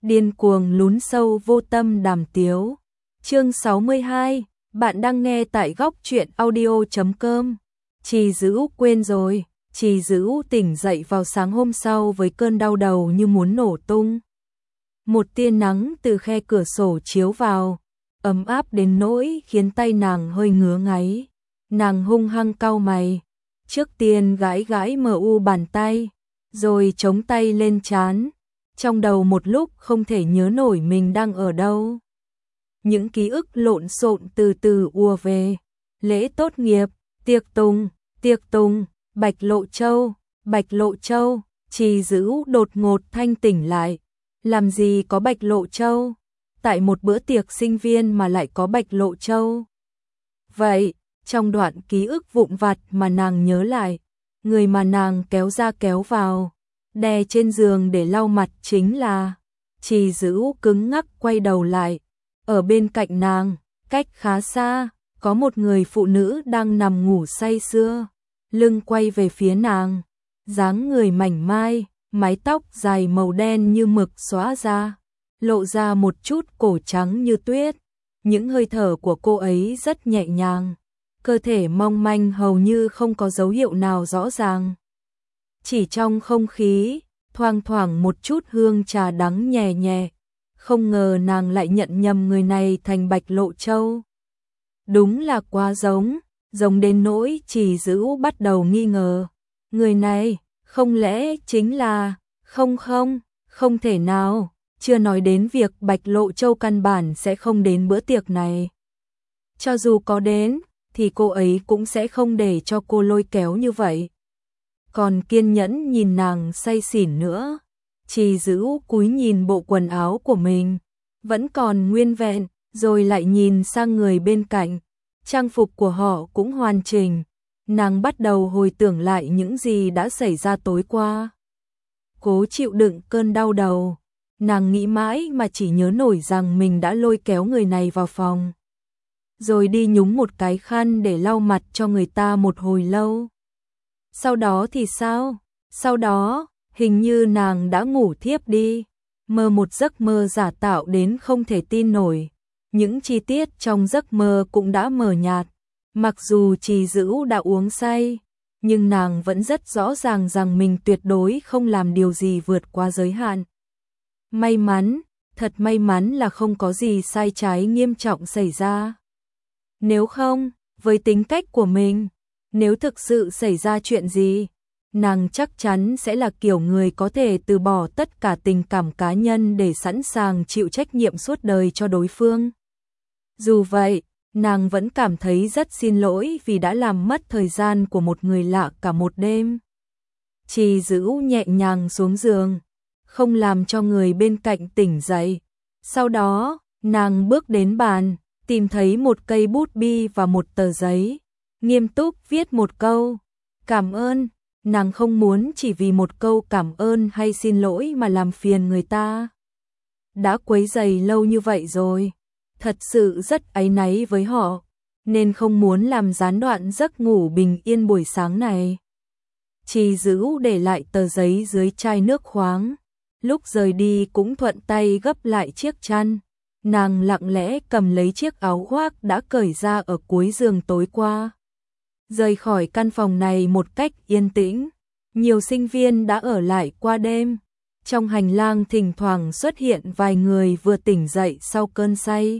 điên cuồng lún sâu vô tâm đàm tiếu. Chương 62, bạn đang nghe tại góc truyện audio.com. Trì Dữ quên rồi, Trì Dữ tỉnh dậy vào sáng hôm sau với cơn đau đầu như muốn nổ tung. Một tia nắng từ khe cửa sổ chiếu vào, ấm áp đến nỗi khiến tay nàng hơi ngứa ngáy. Nàng hung hăng cau mày, trước tiên gãi gãi mờ u bàn tay, rồi chống tay lên trán. Trong đầu một lúc không thể nhớ nổi mình đang ở đâu. Những ký ức lộn xộn từ từ ùa về. Lễ tốt nghiệp, tiệc tùng, Bạch Lộ Châu. Trì Dữ đột ngột thanh tỉnh lại. Làm gì có Bạch Lộ Châu? Tại một bữa tiệc sinh viên mà lại có Bạch Lộ Châu. Vậy, trong đoạn ký ức vụn vặt mà nàng nhớ lại, người mà nàng kéo ra kéo vào, đè trên giường để lau mặt chính là... Trì Dữ cứng ngắc quay đầu lại. Ở bên cạnh nàng, cách khá xa, có một người phụ nữ đang nằm ngủ say sưa, lưng quay về phía nàng, dáng người mảnh mai, mái tóc dài màu đen như mực xõa ra, lộ ra một chút cổ trắng như tuyết. Những hơi thở của cô ấy rất nhẹ nhàng, cơ thể mong manh hầu như không có dấu hiệu nào rõ ràng. Chỉ trong không khí, thoang thoảng một chút hương trà đắng nhẹ nhẹ. Không ngờ nàng lại nhận nhầm người này thành Bạch Lộ Châu. Đúng là quá giống đến nỗi Trì Dữ bắt đầu nghi ngờ. Người này, không lẽ chính là... Không thể nào, chưa nói đến việc Bạch Lộ Châu căn bản sẽ không đến bữa tiệc này. Cho dù có đến, thì cô ấy cũng sẽ không để cho cô lôi kéo như vậy. Còn kiên nhẫn nhìn nàng say xỉn nữa. Trì Dữ cúi nhìn bộ quần áo của mình, vẫn còn nguyên vẹn, rồi lại nhìn sang người bên cạnh. Trang phục của họ cũng hoàn chỉnh. Nàng bắt đầu hồi tưởng lại những gì đã xảy ra tối qua. Cố chịu đựng cơn đau đầu, nàng nghĩ mãi mà chỉ nhớ nổi rằng mình đã lôi kéo người này vào phòng, rồi đi nhúng một cái khăn để lau mặt cho người ta một hồi lâu. Sau đó thì sao? Sau đó, hình như nàng đã ngủ thiếp đi, mơ một giấc mơ giả tạo đến không thể tin nổi. Những chi tiết trong giấc mơ cũng đã mờ nhạt. Mặc dù Trì Dữ đã uống say, nhưng nàng vẫn rất rõ ràng rằng mình tuyệt đối không làm điều gì vượt qua giới hạn. May mắn, thật may mắn là không có gì sai trái nghiêm trọng xảy ra. Nếu không, với tính cách của mình, nếu thực sự xảy ra chuyện gì, nàng chắc chắn sẽ là kiểu người có thể từ bỏ tất cả tình cảm cá nhân để sẵn sàng chịu trách nhiệm suốt đời cho đối phương. Dù vậy, nàng vẫn cảm thấy rất xin lỗi vì đã làm mất thời gian của một người lạ cả một đêm. Trì Dữ nhẹ nhàng xuống giường, không làm cho người bên cạnh tỉnh dậy. Sau đó, nàng bước đến bàn, tìm thấy một cây bút bi và một tờ giấy, nghiêm túc viết một câu cảm ơn. Nàng không muốn chỉ vì một câu cảm ơn hay xin lỗi mà làm phiền người ta. Đã quấy rầy lâu như vậy rồi, thật sự rất áy náy với họ, nên không muốn làm gián đoạn giấc ngủ bình yên buổi sáng này. Trì Dữ để lại tờ giấy dưới chai nước khoáng, lúc rời đi cũng thuận tay gấp lại chiếc chăn. Nàng lặng lẽ cầm lấy chiếc áo khoác đã cởi ra ở cuối giường tối qua, rời khỏi căn phòng này một cách yên tĩnh. Nhiều sinh viên đã ở lại qua đêm. Trong hành lang thỉnh thoảng xuất hiện vài người vừa tỉnh dậy sau cơn say,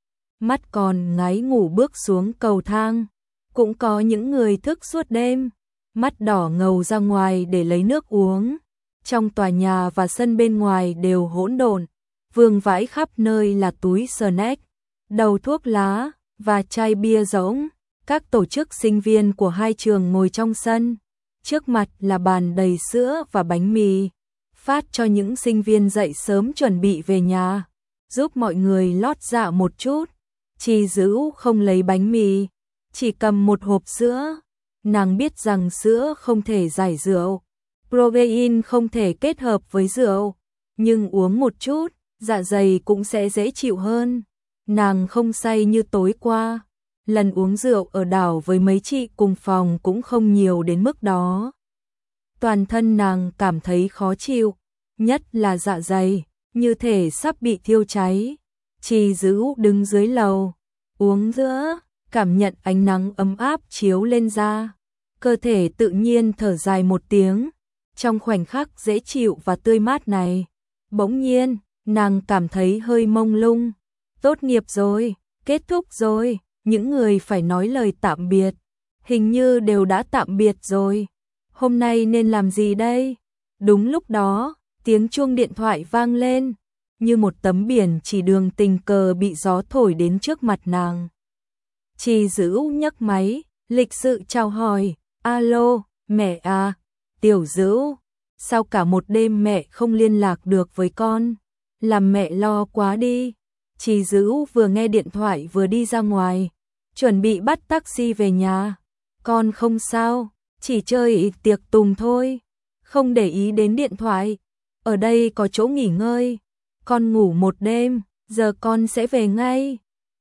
mắt còn ngáy ngủ bước xuống cầu thang. Cũng có những người thức suốt đêm, mắt đỏ ngầu ra ngoài để lấy nước uống. Trong tòa nhà và sân bên ngoài đều hỗn độn, vương vãi khắp nơi là túi snack, đầu thuốc lá và chai bia rỗng. Các tổ chức sinh viên của hai trường ngồi trong sân, trước mặt là bàn đầy sữa và bánh mì, phát cho những sinh viên dậy sớm chuẩn bị về nhà, giúp mọi người lót dạ một chút. Trì Dữ không lấy bánh mì, chỉ cầm một hộp sữa. Nàng biết rằng sữa không thể giải rượu, protein không thể kết hợp với rượu, nhưng uống một chút, dạ dày cũng sẽ dễ chịu hơn. Nàng không say như tối qua. Lần uống rượu ở đảo với mấy chị cùng phòng cũng không nhiều đến mức đó. Toàn thân nàng cảm thấy khó chịu, nhất là dạ dày, như thể sắp bị thiêu cháy. Trì Dữ đứng dưới lầu, uống giữa, cảm nhận ánh nắng ấm áp chiếu lên da. Cơ thể tự nhiên thở dài một tiếng, trong khoảnh khắc dễ chịu và tươi mát này. Bỗng nhiên, nàng cảm thấy hơi mông lung. Tốt nghiệp rồi, kết thúc rồi, những người phải nói lời tạm biệt. Hình như đều đã tạm biệt rồi. Hôm nay nên làm gì đây? Đúng lúc đó, tiếng chuông điện thoại vang lên, như một tấm biển chỉ đường tình cờ bị gió thổi đến trước mặt nàng. Trì Dữ nhấc máy, lịch sự chào hỏi, alo, mẹ à, Tiểu Dữ, sao cả một đêm mẹ không liên lạc được với con, làm mẹ lo quá đi. Trì Dữ vừa nghe điện thoại vừa đi ra ngoài, chuẩn bị bắt taxi về nhà. Con không sao, chỉ chơi tiệc tùng thôi, không để ý đến điện thoại, ở đây có chỗ nghỉ ngơi, con ngủ một đêm, giờ con sẽ về ngay.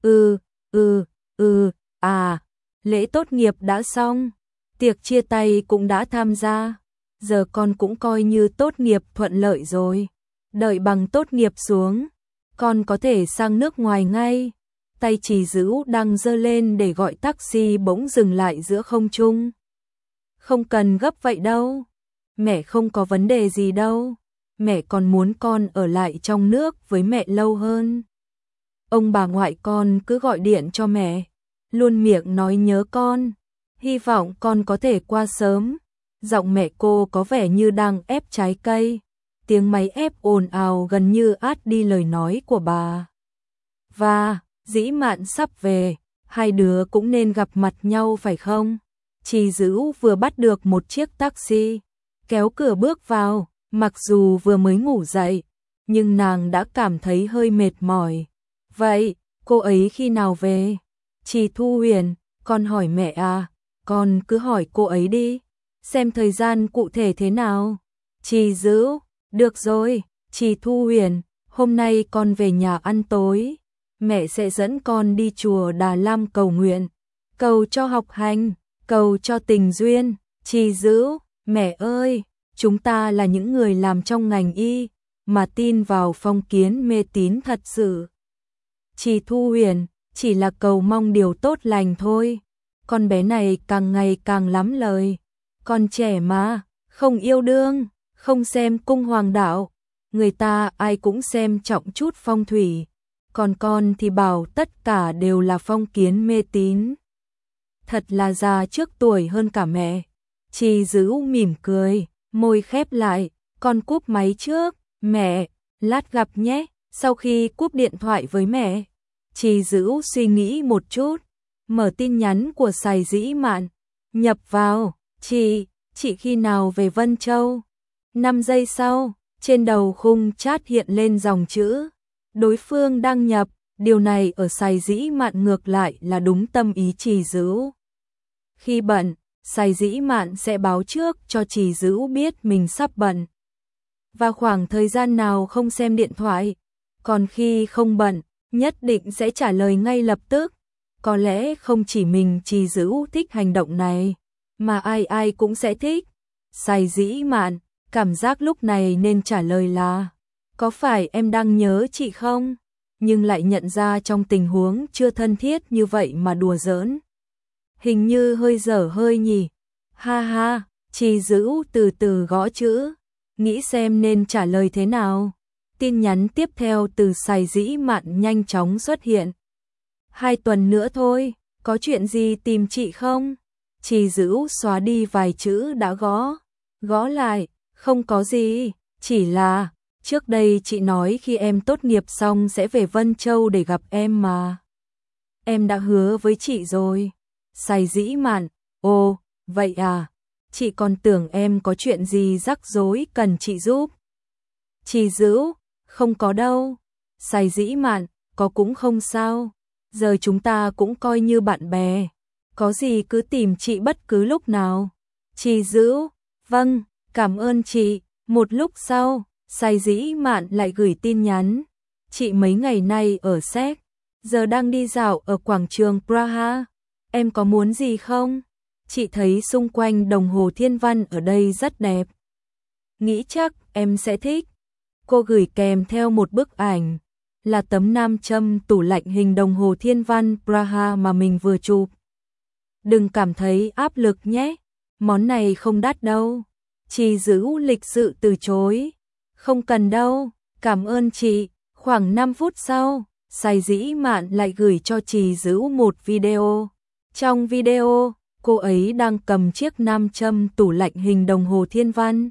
Lễ tốt nghiệp đã xong, tiệc chia tay cũng đã tham gia, giờ con cũng coi như tốt nghiệp thuận lợi rồi. Đợi bằng tốt nghiệp xuống, con có thể sang nước ngoài ngay. Tay Trì Dữ đang giơ lên để gọi taxi bỗng dừng lại giữa không trung. Không cần gấp vậy đâu, mẹ không có vấn đề gì đâu, mẹ còn muốn con ở lại trong nước với mẹ lâu hơn. Ông bà ngoại con cứ gọi điện cho mẹ, luôn miệng nói nhớ con, hy vọng con có thể qua sớm. Giọng mẹ cô có vẻ như đang ép trái cây, tiếng máy ép ồn ào gần như át đi lời nói của bà. Và Dĩ Mạn sắp về, hai đứa cũng nên gặp mặt nhau phải không? Trì Dữ vừa bắt được một chiếc taxi, kéo cửa bước vào, mặc dù vừa mới ngủ dậy, nhưng nàng đã cảm thấy hơi mệt mỏi. Vậy, cô ấy khi nào về? Trì Thu Huyền, con hỏi mẹ à, con cứ hỏi cô ấy đi, xem thời gian cụ thể thế nào. Trì Dữ, được rồi, Trì Thu Huyền, hôm nay con về nhà ăn tối, mẹ sẽ dẫn con đi chùa Đà Lam cầu nguyện, cầu cho học hành, cầu cho tình duyên. Trì Dữ, mẹ ơi, chúng ta là những người làm trong ngành y, mà tin vào phong kiến mê tín thật sự. Trì Thu Huyền, chỉ là cầu mong điều tốt lành thôi. Con bé này càng ngày càng lắm lời. Con trẻ mà, không yêu đương, không xem cung hoàng đạo. Người ta ai cũng xem trọng chút phong thủy. Còn con thì bảo tất cả đều là phong kiến mê tín. Thật là già trước tuổi hơn cả mẹ. Trì Dữ mỉm cười, môi khép lại, con cúp máy trước, mẹ, lát gặp nhé. Sau khi cúp điện thoại với mẹ, Trì Dữ suy nghĩ một chút, mở tin nhắn của Sài Dĩ Mạn, nhập vào, chị khi nào về Vân Châu? 5 giây sau, trên đầu khung chat hiện lên dòng chữ, đối phương đăng nhập. Điều này ở Sài Dĩ Mạn ngược lại là đúng tâm ý Trì Dữ. Khi bận, Sài Dĩ Mạn sẽ báo trước cho Trì Dữ biết mình sắp bận, và khoảng thời gian nào không xem điện thoại. Còn khi không bận, nhất định sẽ trả lời ngay lập tức. Có lẽ không chỉ mình Trì Dữ thích hành động này, mà ai ai cũng sẽ thích. Sài Dĩ Mạn, cảm giác lúc này nên trả lời là, có phải em đang nhớ chị không? Nhưng lại nhận ra trong tình huống chưa thân thiết như vậy mà đùa giỡn, hình như hơi dở hơi nhỉ. Ha ha, Trì Dữ từ từ gõ chữ, nghĩ xem nên trả lời thế nào. Tin nhắn tiếp theo từ Sài Dĩ Mạn nhanh chóng xuất hiện. 2 tuần nữa thôi, có chuyện gì tìm chị không? Trì Dữ xóa đi vài chữ đã gõ lại, không có gì, chỉ là trước đây chị nói khi em tốt nghiệp xong sẽ về Vân Châu để gặp em mà. Em đã hứa với chị rồi. Sài Dĩ Mạn, ồ, vậy à, chị còn tưởng em có chuyện gì rắc rối cần chị giúp. Trì Dữ, không có đâu. Sài Dĩ Mạn, có cũng không sao, giờ chúng ta cũng coi như bạn bè, có gì cứ tìm chị bất cứ lúc nào. Trì Dữ, vâng, cảm ơn chị. Một lúc sau, Sài Dĩ Mạn lại gửi tin nhắn, chị mấy ngày nay ở Séc, giờ đang đi dạo ở quảng trường Praha, em có muốn gì không? Chị thấy xung quanh đồng hồ Thiên Văn ở đây rất đẹp, nghĩ chắc em sẽ thích. cô gửi kèm theo một bức ảnh, là tấm nam châm tủ lạnh hình đồng hồ thiên văn Praha mà mình vừa chụp. Đừng cảm thấy áp lực nhé, món này không đắt đâu. Trì Dữ lịch sự từ chối. Không cần đâu, cảm ơn chị. Khoảng 5 phút sau, Sài Dĩ Mạn lại gửi cho Trì Dữ một video. Trong video, cô ấy đang cầm chiếc nam châm tủ lạnh hình đồng hồ thiên văn.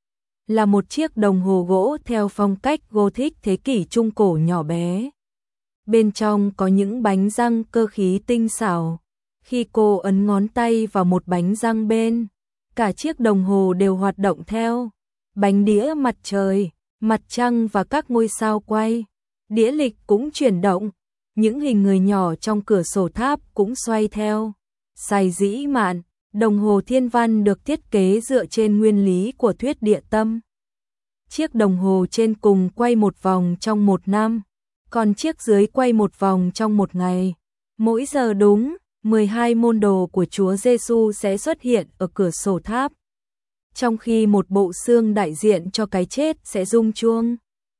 Là một chiếc đồng hồ gỗ theo phong cách Gothic thế kỷ Trung Cổ nhỏ bé. Bên trong có những bánh răng cơ khí tinh xảo. Khi cô ấn ngón tay vào một bánh răng bên, cả chiếc đồng hồ đều hoạt động theo. Bánh đĩa mặt trời, mặt trăng và các ngôi sao quay. Đĩa lịch cũng chuyển động. Những hình người nhỏ trong cửa sổ tháp cũng xoay theo. Sài Dĩ Mạn, đồng hồ thiên văn được thiết kế dựa trên nguyên lý của thuyết địa tâm. Chiếc đồng hồ trên cùng quay một vòng trong một năm, còn chiếc dưới quay một vòng trong một ngày. Mỗi giờ đúng, 12 môn đồ của Chúa Giêsu sẽ xuất hiện ở cửa sổ tháp, trong khi một bộ xương đại diện cho cái chết sẽ rung chuông.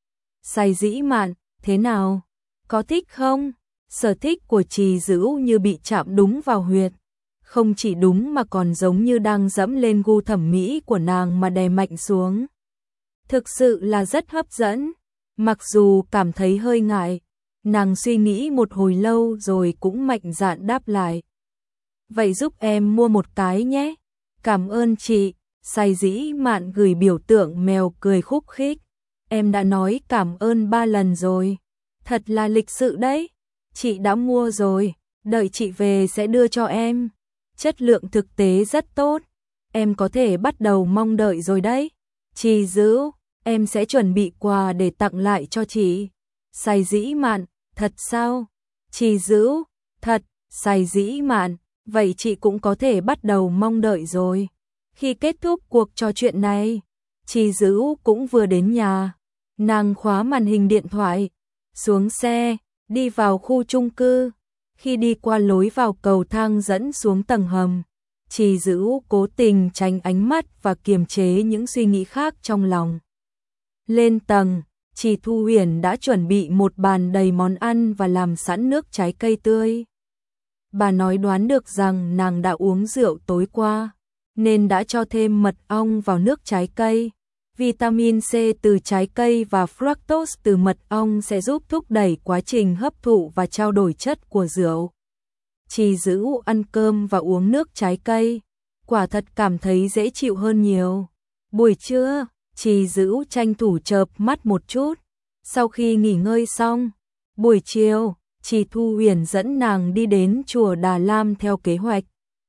Sài Dĩ Mạn, thế nào? Có thích không? Sở thích của Trì Dữ như bị chạm đúng vào huyệt. Không chỉ đúng mà còn giống như đang dẫm lên gu thẩm mỹ của nàng mà đè mạnh xuống. Thực sự là rất hấp dẫn. Mặc dù cảm thấy hơi ngại, nàng suy nghĩ một hồi lâu rồi cũng mạnh dạn đáp lại. Vậy giúp em mua một cái nhé. Cảm ơn chị. Sài Dĩ Mạn gửi biểu tượng mèo cười khúc khích. Em đã nói cảm ơn 3 lần rồi. Thật là lịch sự đấy. Chị đã mua rồi, đợi chị về sẽ đưa cho em. Chất lượng thực tế rất tốt. Em có thể bắt đầu mong đợi rồi đấy. Trì Dữ, em sẽ chuẩn bị quà để tặng lại cho chị. Sài Dĩ Mạn, thật sao? Trì Dữ, thật. Sài Dĩ Mạn, vậy chị cũng có thể bắt đầu mong đợi rồi. Khi kết thúc cuộc trò chuyện này, Trì Dữ cũng vừa đến nhà. Nàng khóa màn hình điện thoại, xuống xe, đi vào khu chung cư. Khi đi qua lối vào cầu thang dẫn xuống tầng hầm, Trì Dữ cố tình tránh ánh mắt và kiềm chế những suy nghĩ khác trong lòng. Lên tầng, Trì Thu Huyền đã chuẩn bị một bàn đầy món ăn và làm sẵn nước trái cây tươi. Bà nói đoán được rằng nàng đã uống rượu tối qua, nên đã cho thêm mật ong vào nước trái cây. Vitamin C từ trái cây và fructose từ mật ong sẽ giúp thúc đẩy quá trình hấp thụ và trao đổi chất của rượu. Trì Dữ ăn cơm và uống nước trái cây, quả thật cảm thấy dễ chịu hơn nhiều. Buổi trưa, Trì Dữ tranh thủ chợp mắt một chút. Sau khi nghỉ ngơi xong, buổi chiều, Trì Thu Huyền dẫn nàng đi đến chùa Đà Lam theo kế hoạch.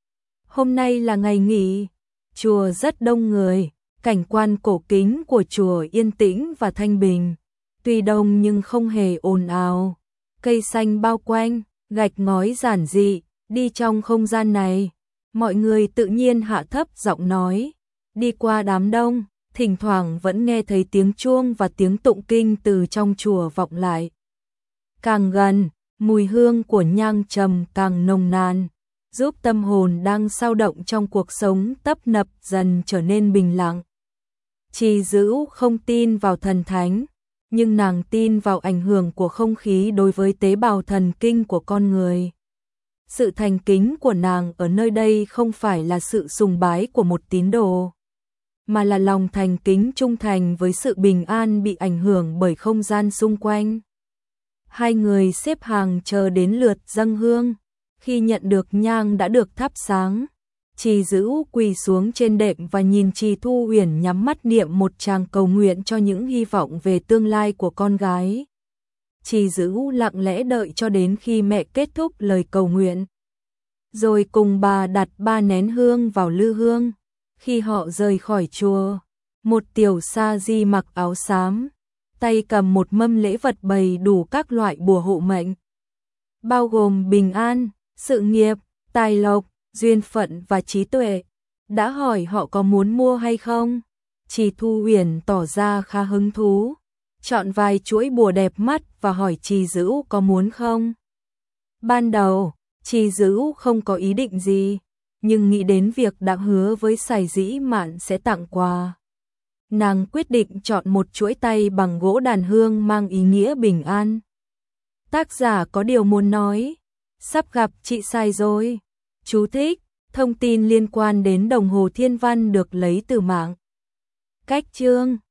Hôm nay là ngày nghỉ, chùa rất đông người. Cảnh quan cổ kính của chùa yên tĩnh và thanh bình, tuy đông nhưng không hề ồn ào. Cây xanh bao quanh, gạch ngói giản dị, đi trong không gian này, mọi người tự nhiên hạ thấp giọng nói. Đi qua đám đông, thỉnh thoảng vẫn nghe thấy tiếng chuông và tiếng tụng kinh từ trong chùa vọng lại. Càng gần, mùi hương của nhang trầm càng nồng nàn, giúp tâm hồn đang xao động trong cuộc sống tấp nập dần trở nên bình lặng. Trì Dữ không tin vào thần thánh, nhưng nàng tin vào ảnh hưởng của không khí đối với tế bào thần kinh của con người. Sự thành kính của nàng ở nơi đây không phải là sự sùng bái của một tín đồ, mà là lòng thành kính trung thành với sự bình an bị ảnh hưởng bởi không gian xung quanh. Hai người xếp hàng chờ đến lượt dâng hương. Khi nhận được nhang đã được thắp sáng, Trì Dữ quỳ xuống trên đệm và nhìn Trì Thu Huyền nhắm mắt niệm một tràng cầu nguyện cho những hy vọng về tương lai của con gái. Trì Dữ lặng lẽ đợi cho đến khi mẹ kết thúc lời cầu nguyện, rồi cùng bà đặt 3 nén hương vào lư hương. Khi họ rời khỏi chùa, một tiểu sa di mặc áo xám, tay cầm một mâm lễ vật bày đủ các loại bùa hộ mệnh, bao gồm bình an, sự nghiệp, tài lộc, duyên phận và trí tuệ, đã hỏi họ có muốn mua hay không. Trì Thu Huyền tỏ ra khá hứng thú, chọn vài chuỗi bùa đẹp mắt và hỏi Trì Dữ có muốn không. Ban đầu, Trì Dữ không có ý định gì, nhưng nghĩ đến việc đã hứa với Sài Dĩ Mạn sẽ tặng quà, nàng quyết định chọn một chuỗi tay bằng gỗ đàn hương mang ý nghĩa bình an. Tác giả có điều muốn nói, sắp gặp chị sai rồi. Chú thích, thông tin liên quan đến đồng hồ thiên văn được lấy từ mạng. Cách chương